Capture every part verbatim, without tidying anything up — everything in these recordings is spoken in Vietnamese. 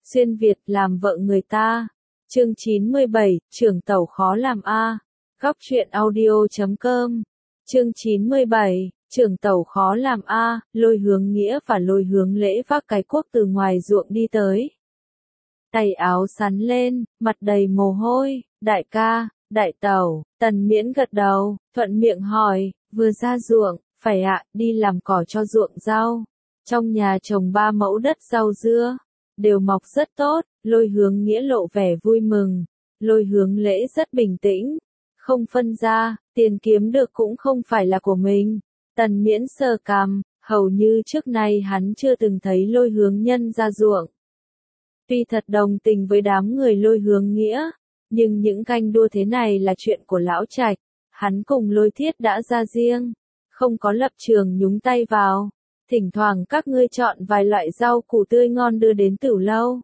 Xuyên Việt làm vợ người ta. Chương chín mươi bảy, trưởng tẩu khó làm a. Góc truyện audio chấm com. Chương chín mươi bảy, trưởng tẩu khó làm a. Lôi Hướng Nghĩa và Lôi Hướng Lễ vác cái cuốc từ ngoài ruộng đi tới. Tay áo sắn lên, mặt đầy mồ hôi. Đại ca, đại tẩu. Tần Miễn gật đầu, thuận miệng hỏi, vừa ra ruộng, phải ạ, đi làm cỏ cho ruộng rau. Trong nhà trồng ba mẫu đất rau dưa, đều mọc rất tốt. Lôi Hướng Nghĩa lộ vẻ vui mừng. Lôi Hướng Lễ rất bình tĩnh, không phân ra, tiền kiếm được cũng không phải là của mình. Tần Miễn sờ cằm, hầu như trước nay hắn chưa từng thấy Lôi Hướng Nhân ra ruộng. Tuy thật đồng tình với đám người Lôi Hướng Nghĩa, nhưng những canh đua thế này là chuyện của lão trạch, hắn cùng Lôi Thiết đã ra riêng, không có lập trường nhúng tay vào. Thỉnh thoảng các ngươi chọn vài loại rau củ tươi ngon đưa đến Tửu Lâu.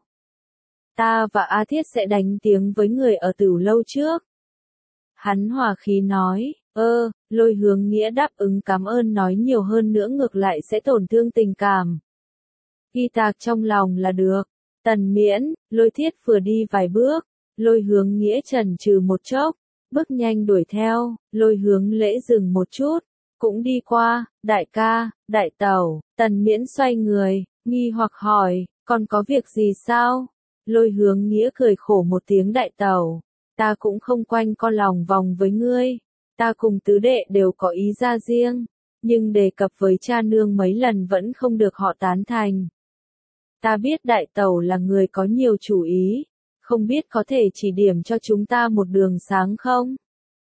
Ta và A Thiết sẽ đánh tiếng với người ở Tửu Lâu trước. Hắn hòa khí nói, ơ, Lôi Hướng Nghĩa đáp ứng cảm ơn nói nhiều hơn nữa ngược lại sẽ tổn thương tình cảm. Ghi tạc trong lòng là được. Tần Miễn, Lôi Thiết vừa đi vài bước, Lôi Hướng Nghĩa chần chừ một chốc, bước nhanh đuổi theo. Lôi Hướng Lễ dừng một chút, cũng đi qua. Đại ca, đại tẩu. Tần Miễn xoay người, nghi hoặc hỏi, còn có việc gì sao? Lôi Hướng Nghĩa cười khổ một tiếng, đại tẩu, ta cũng không quanh co lòng vòng với ngươi, ta cùng tứ đệ đều có ý ra riêng, nhưng đề cập với cha nương mấy lần vẫn không được họ tán thành. Ta biết đại tẩu là người có nhiều chủ ý, không biết có thể chỉ điểm cho chúng ta một đường sáng không?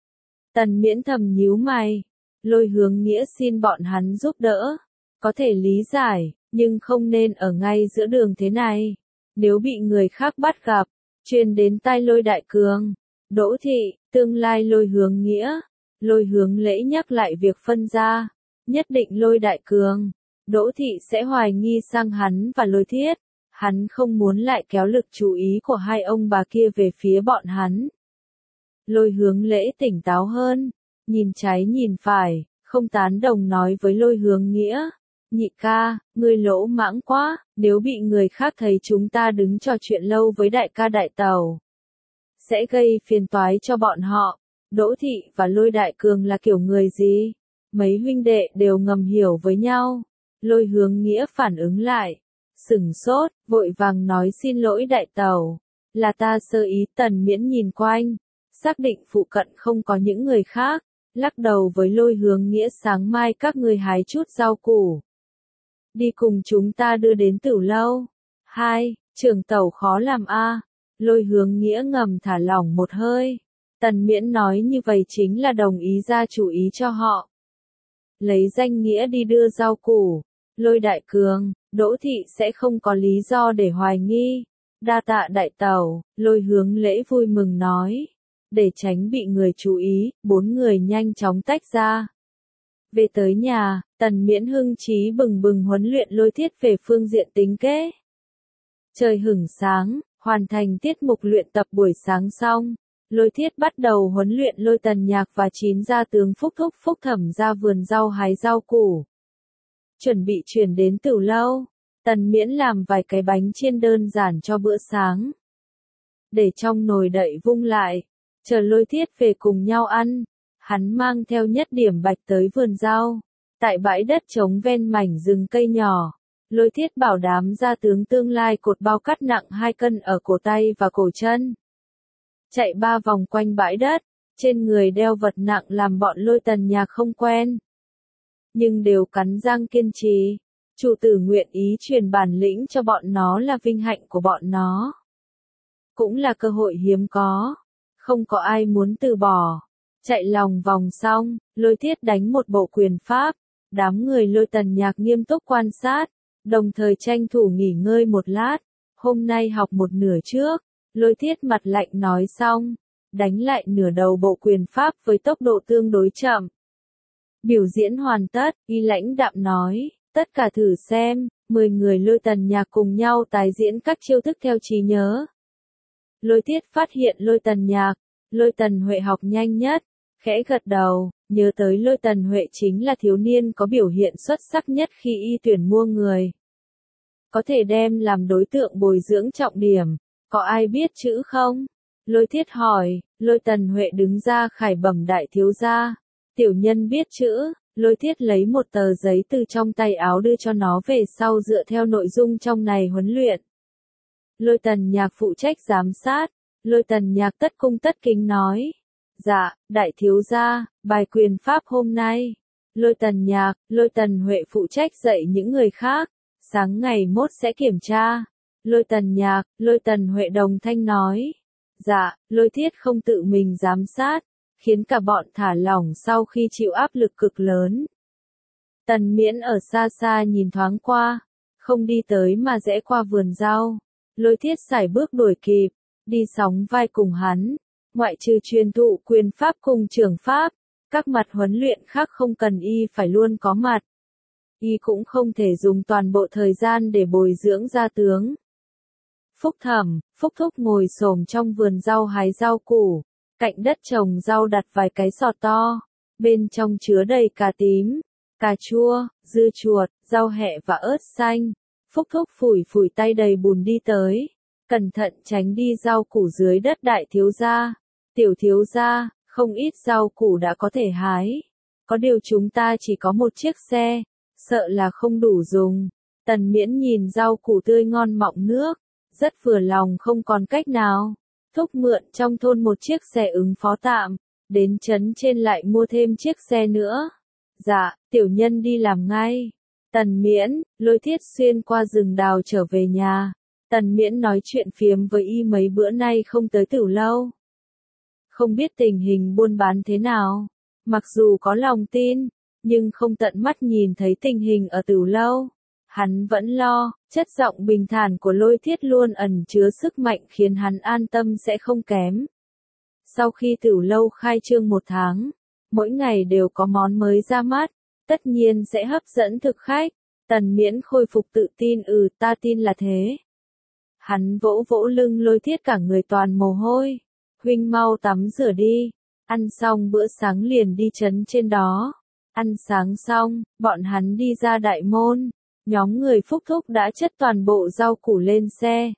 Tần Miễn thầm nhíu mày. Lôi Hướng Nghĩa xin bọn hắn giúp đỡ, có thể lý giải, nhưng không nên ở ngay giữa đường thế này. Nếu bị người khác bắt gặp, truyền đến tai Lôi Đại Cường, Đỗ Thị, tương lai Lôi Hướng Nghĩa. Lôi Hướng Lễ nhắc lại việc phân ra, nhất định Lôi Đại Cường, Đỗ Thị sẽ hoài nghi sang hắn và Lôi Thiết. Hắn không muốn lại kéo lực chú ý của hai ông bà kia về phía bọn hắn. Lôi Hướng Lễ tỉnh táo hơn, nhìn trái nhìn phải, không tán đồng nói với Lôi Hướng Nghĩa. Nhị ca, ngươi lỗ mãng quá, nếu bị người khác thấy chúng ta đứng trò chuyện lâu với đại ca đại tẩu, sẽ gây phiền toái cho bọn họ. Đỗ Thị và Lôi Đại Cường là kiểu người gì? Mấy huynh đệ đều ngầm hiểu với nhau. Lôi Hướng Nghĩa phản ứng lại, sửng sốt, vội vàng nói xin lỗi đại tẩu, là ta sơ ý. Tần Miễn nhìn quanh, xác định phụ cận không có những người khác, lắc đầu với Lôi Hướng Nghĩa, sáng mai các ngươi hái chút rau củ, đi cùng chúng ta đưa đến Tửu Lâu. Hai, trưởng tẩu khó làm a. Lôi Hướng Nghĩa ngầm thả lỏng một hơi. Tần Miễn nói như vậy chính là đồng ý ra chủ ý cho họ. Lấy danh nghĩa đi đưa rau củ, Lôi Đại Cường, Đỗ Thị sẽ không có lý do để hoài nghi. Đa tạ đại tẩu, Lôi Hướng Lễ vui mừng nói. Để tránh bị người chú ý, bốn người nhanh chóng tách ra. Về tới nhà, Tần Miễn hưng trí bừng bừng huấn luyện Lôi Thiết về phương diện tính kế. Trời hửng sáng, hoàn thành tiết mục luyện tập buổi sáng xong, Lôi Thiết bắt đầu huấn luyện Lôi Tần Nhạc và chín gia tướng Phúc Thúc Phúc Thẩm ra vườn rau hái rau củ. Chuẩn bị chuyển đến Tửu Lâu, Tần Miễn làm vài cái bánh chiên đơn giản cho bữa sáng. Để trong nồi đậy vung lại, chờ Lôi Thiết về cùng nhau ăn. Hắn mang theo Nhất Điểm Bạch tới vườn rau. Tại bãi đất trống ven mảnh rừng cây nhỏ, Lôi Thiết bảo đám gia tướng tương lai cột bao cát nặng hai cân ở cổ tay và cổ chân. Chạy ba vòng quanh bãi đất, trên người đeo vật nặng làm bọn Lôi Tần Nhạc không quen. Nhưng đều cắn răng kiên trì. Chủ tử nguyện ý truyền bản lĩnh cho bọn nó là vinh hạnh của bọn nó. Cũng là cơ hội hiếm có. Không có ai muốn từ bỏ. Chạy lòng vòng xong, Lôi Thiết đánh một bộ quyền pháp. Đám người Lôi Tần Nhạc nghiêm túc quan sát, đồng thời tranh thủ nghỉ ngơi một lát. Hôm nay học một nửa trước, Lôi Thiết mặt lạnh nói xong, đánh lại nửa đầu bộ quyền pháp với tốc độ tương đối chậm. Biểu diễn hoàn tất, y lãnh đạm nói, tất cả thử xem. Mười người Lôi Tần Nhạc cùng nhau tái diễn các chiêu thức theo trí nhớ. Lôi Thiết phát hiện Lôi Tần Nhạc, Lôi Tần Huệ học nhanh nhất, khẽ gật đầu, nhớ tới Lôi Tần Huệ chính là thiếu niên có biểu hiện xuất sắc nhất khi y tuyển mua người. có thể đem làm đối tượng bồi dưỡng trọng điểm, có ai biết chữ không? Lôi Thiết hỏi, Lôi Tần Huệ đứng ra khải bẩm đại thiếu gia, tiểu nhân biết chữ. Lôi Thiết lấy một tờ giấy từ trong tay áo đưa cho nó về sau dựa theo nội dung trong này huấn luyện. Lôi Tần Nhạc phụ trách giám sát, Lôi Tần Nhạc tất cung tất kính nói. Dạ, đại thiếu gia, bài quyền pháp hôm nay. Lôi Tần Nhạc, Lôi Tần Huệ phụ trách dạy những người khác, sáng ngày mốt sẽ kiểm tra. Lôi Tần Nhạc, Lôi Tần Huệ đồng thanh nói. Dạ, Lôi Thiết không tự mình giám sát, khiến cả bọn thả lỏng sau khi chịu áp lực cực lớn. Tần Miễn ở xa xa nhìn thoáng qua, không đi tới mà rẽ qua vườn rau. Lôi Thiết sải bước đuổi kịp, đi sóng vai cùng hắn, ngoại trừ truyền thụ quyền pháp cùng trưởng pháp, các mặt huấn luyện khác không cần y phải luôn có mặt. Y cũng không thể dùng toàn bộ thời gian để bồi dưỡng gia tướng. Phúc Thẩm, Phúc Thúc ngồi xổm trong vườn rau hái rau củ, cạnh đất trồng rau đặt vài cái sọt to, bên trong chứa đầy cà tím, cà chua, dưa chuột, rau hẹ và ớt xanh. Phúc Thúc phủi phủi tay đầy bùn đi tới, cẩn thận tránh đi rau củ dưới đất đại thiếu gia. Tiểu thiếu gia, không ít rau củ đã có thể hái. Có điều chúng ta chỉ có một chiếc xe, sợ là không đủ dùng. Tần Miễn nhìn rau củ tươi ngon mọng nước, rất vừa lòng không còn cách nào. Thúc mượn trong thôn một chiếc xe ứng phó tạm, đến trấn trên lại mua thêm chiếc xe nữa. Dạ, tiểu nhân đi làm ngay. Tần Miễn, Lôi Thiết xuyên qua rừng đào trở về nhà. Tần Miễn nói chuyện phiếm với y mấy bữa nay không tới Tửu Lâu. Không biết tình hình buôn bán thế nào. Mặc dù có lòng tin, nhưng không tận mắt nhìn thấy tình hình ở Tửu Lâu. Hắn vẫn lo, chất giọng bình thản của Lôi Thiết luôn ẩn chứa sức mạnh khiến hắn an tâm sẽ không kém. Sau khi Tửu Lâu khai trương một tháng, mỗi ngày đều có món mới ra mắt, tất nhiên sẽ hấp dẫn thực khách. Tần Miễn khôi phục tự tin, ừ ta tin là thế. Hắn vỗ vỗ lưng Lôi Thiết cả người toàn mồ hôi. Huynh mau tắm rửa đi, ăn xong bữa sáng liền đi trấn trên đó. Ăn sáng xong, bọn hắn đi ra đại môn, nhóm người Phúc Thúc đã chất toàn bộ rau củ lên xe.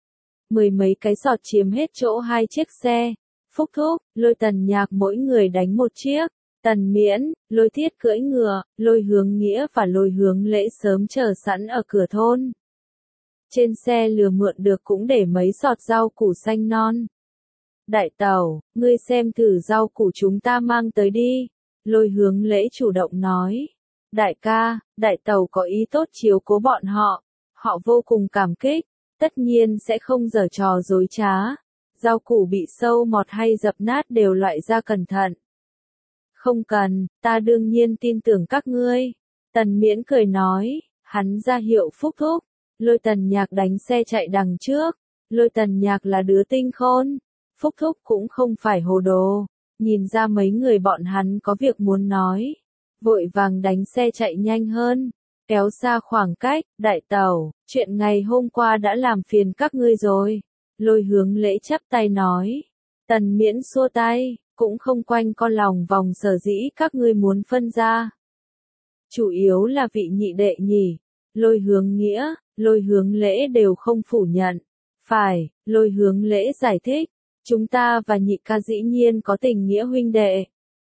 Mười mấy cái sọt chiếm hết chỗ hai chiếc xe. Phúc Thúc, Lôi Tần Nhạc mỗi người đánh một chiếc. Tần Miễn, Lôi Thiết cưỡi ngựa, Lôi Hướng Nghĩa và Lôi Hướng Lễ sớm chờ sẵn ở cửa thôn. Trên xe lừa mượn được cũng để mấy sọt rau củ xanh non. Đại tẩu, ngươi xem thử rau củ chúng ta mang tới đi. Lôi Hướng Lễ chủ động nói. Đại ca, đại tẩu có ý tốt chiếu cố bọn họ. Họ vô cùng cảm kích, tất nhiên sẽ không giở trò dối trá. Rau củ bị sâu mọt hay dập nát đều loại ra cẩn thận. Không cần, ta đương nhiên tin tưởng các ngươi. Tần Miễn cười nói, hắn ra hiệu Phúc Thúc. Lôi Tần Nhạc đánh xe chạy đằng trước. Lôi Tần Nhạc là đứa tinh khôn. Phúc Thúc cũng không phải hồ đồ. Nhìn ra mấy người bọn hắn có việc muốn nói. Vội vàng đánh xe chạy nhanh hơn. Kéo xa khoảng cách, đại tẩu, chuyện ngày hôm qua đã làm phiền các ngươi rồi. Lôi Hướng Lễ chắp tay nói. Tần Miễn xua tay, cũng không quanh co lòng vòng sở dĩ các ngươi muốn phân ra. Chủ yếu là vị nhị đệ nhỉ. Lôi Hướng Nghĩa, Lôi Hướng Lễ đều không phủ nhận. Phải, Lôi Hướng Lễ giải thích. Chúng ta và nhị ca dĩ nhiên có tình nghĩa huynh đệ.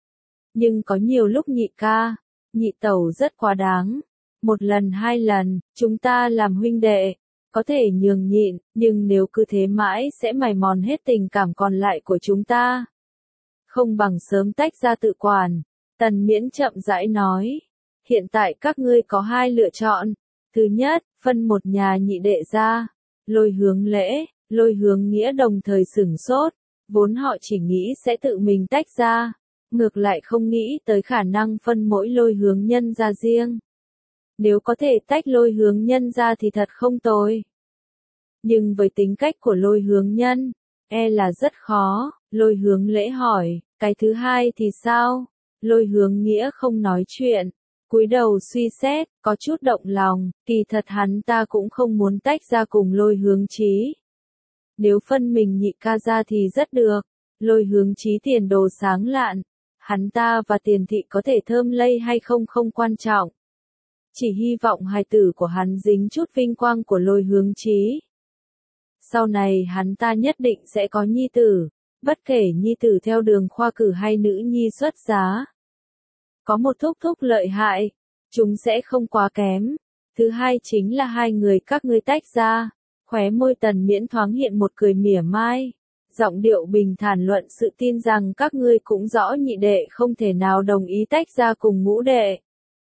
Nhưng có nhiều lúc nhị ca, nhị tẩu rất quá đáng. Một lần hai lần, chúng ta làm huynh đệ, có thể nhường nhịn, nhưng nếu cứ thế mãi sẽ mài mòn hết tình cảm còn lại của chúng ta. Không bằng sớm tách ra tự quản. Tần Miễn chậm rãi nói. Hiện tại các ngươi có hai lựa chọn. Thứ nhất, phân một nhà nhị đệ ra. Lôi Hướng Lễ, Lôi Hướng Nghĩa đồng thời sửng sốt. Vốn họ chỉ nghĩ sẽ tự mình tách ra. Ngược lại không nghĩ tới khả năng phân mỗi Lôi Hướng Nhân ra riêng. Nếu có thể tách Lôi Hướng Nhân ra thì thật không tồi. Nhưng với tính cách của Lôi Hướng Nhân, e là rất khó. Lôi Hướng Lễ hỏi, cái thứ hai thì sao? Lôi Hướng Nghĩa không nói chuyện, cúi đầu suy xét, có chút động lòng, kỳ thật hắn ta cũng không muốn tách ra cùng Lôi Hướng Chí. Nếu phân mình nhị ca ra thì rất được. Lôi Hướng Chí tiền đồ sáng lạn, hắn ta và Tiền Thị có thể thơm lây hay không không quan trọng. Chỉ hy vọng hài tử của hắn dính chút vinh quang của Lôi Hướng Chí. Sau này hắn ta nhất định sẽ có nhi tử, bất kể nhi tử theo đường khoa cử hay nữ nhi xuất giá. Có một thúc thúc lợi hại, chúng sẽ không quá kém. Thứ hai chính là hai người các ngươi tách ra. Khóe môi Tần Miễn thoáng hiện một cười mỉa mai. Giọng điệu bình thản luận sự tin rằng các ngươi cũng rõ nhị đệ không thể nào đồng ý tách ra cùng ngũ đệ.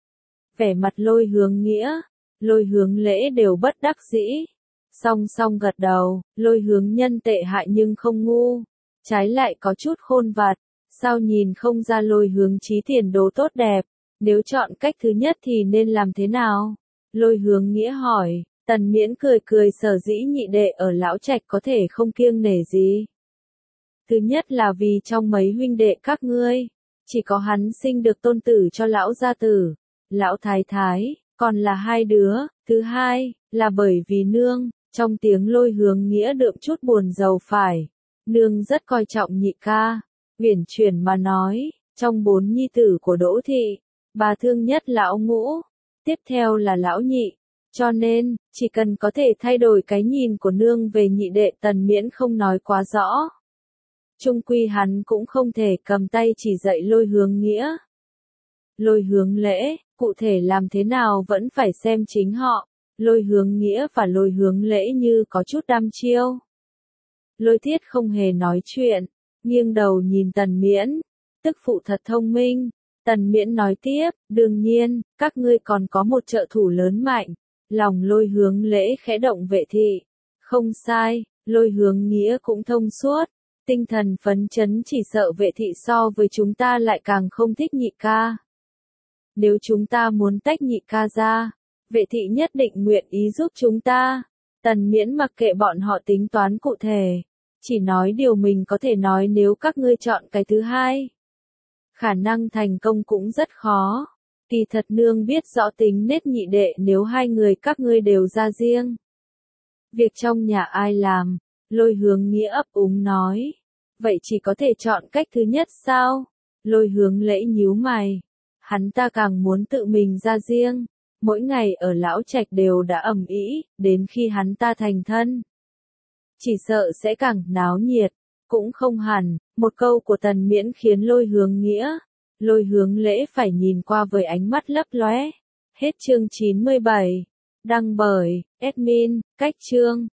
Vẻ mặt Lôi Hướng Nghĩa, Lôi Hướng Lễ đều bất đắc dĩ. Song song gật đầu, Lôi Hướng Nhân tệ hại nhưng không ngu. Trái lại có chút khôn vặt. Sao nhìn không ra Lôi Hướng Chí tiền đồ tốt đẹp. Nếu chọn cách thứ nhất thì nên làm thế nào? Lôi Hướng Nghĩa hỏi. Tần Miễn cười cười sở dĩ nhị đệ ở lão trạch có thể không kiêng nể gì. Thứ nhất là vì trong mấy huynh đệ các ngươi, chỉ có hắn sinh được tôn tử cho lão gia tử, lão thái thái, còn là hai đứa. Thứ hai, là bởi vì nương, trong tiếng Lôi Hướng Nghĩa đượm chút buồn rầu phải. Nương rất coi trọng nhị ca, uyển chuyển mà nói, trong bốn nhi tử của Đỗ Thị, bà thương nhất lão ngũ, tiếp theo là lão nhị. Cho nên, chỉ cần có thể thay đổi cái nhìn của nương về nhị đệ Tần Miễn không nói quá rõ. Chung quy hắn cũng không thể cầm tay chỉ dạy Lôi Hướng Nghĩa. Lôi Hướng Lễ, cụ thể làm thế nào vẫn phải xem chính họ. Lôi Hướng Nghĩa và Lôi Hướng Lễ như có chút đăm chiêu. Lôi Thiết không hề nói chuyện, nghiêng đầu nhìn Tần Miễn. Tức phụ thật thông minh. Tần Miễn nói tiếp, đương nhiên, các ngươi còn có một trợ thủ lớn mạnh. Lòng Lôi Hướng Lễ khẽ động. Vệ thị. Không sai, Lôi Hướng Nghĩa cũng thông suốt. Tinh thần phấn chấn, chỉ sợ Vệ thị so với chúng ta lại càng không thích nhị ca. Nếu chúng ta muốn tách nhị ca ra, Vệ thị nhất định nguyện ý giúp chúng ta. Tần Miễn mặc kệ bọn họ tính toán cụ thể, chỉ nói điều mình có thể nói. Nếu các ngươi chọn cái thứ hai, khả năng thành công cũng rất khó. Kỳ thật nương biết rõ tính nết nhị đệ, nếu hai người các ngươi đều ra riêng, việc trong nhà ai làm? Lôi Hướng Nghĩa ấp úng nói. Vậy chỉ có thể chọn cách thứ nhất sao? Lôi Hướng Lễ nhíu mày. Hắn ta càng muốn tự mình ra riêng. Mỗi ngày ở lão trạch đều đã ầm ĩ, đến khi hắn ta thành thân, chỉ sợ sẽ càng náo nhiệt. Cũng không hẳn. Một câu của Tần Miễn khiến Lôi Hướng Nghĩa, Lôi Hướng Lễ phải nhìn qua với ánh mắt lấp lóe. Hết chương chín mươi bảy. Đăng bởi admin cách chương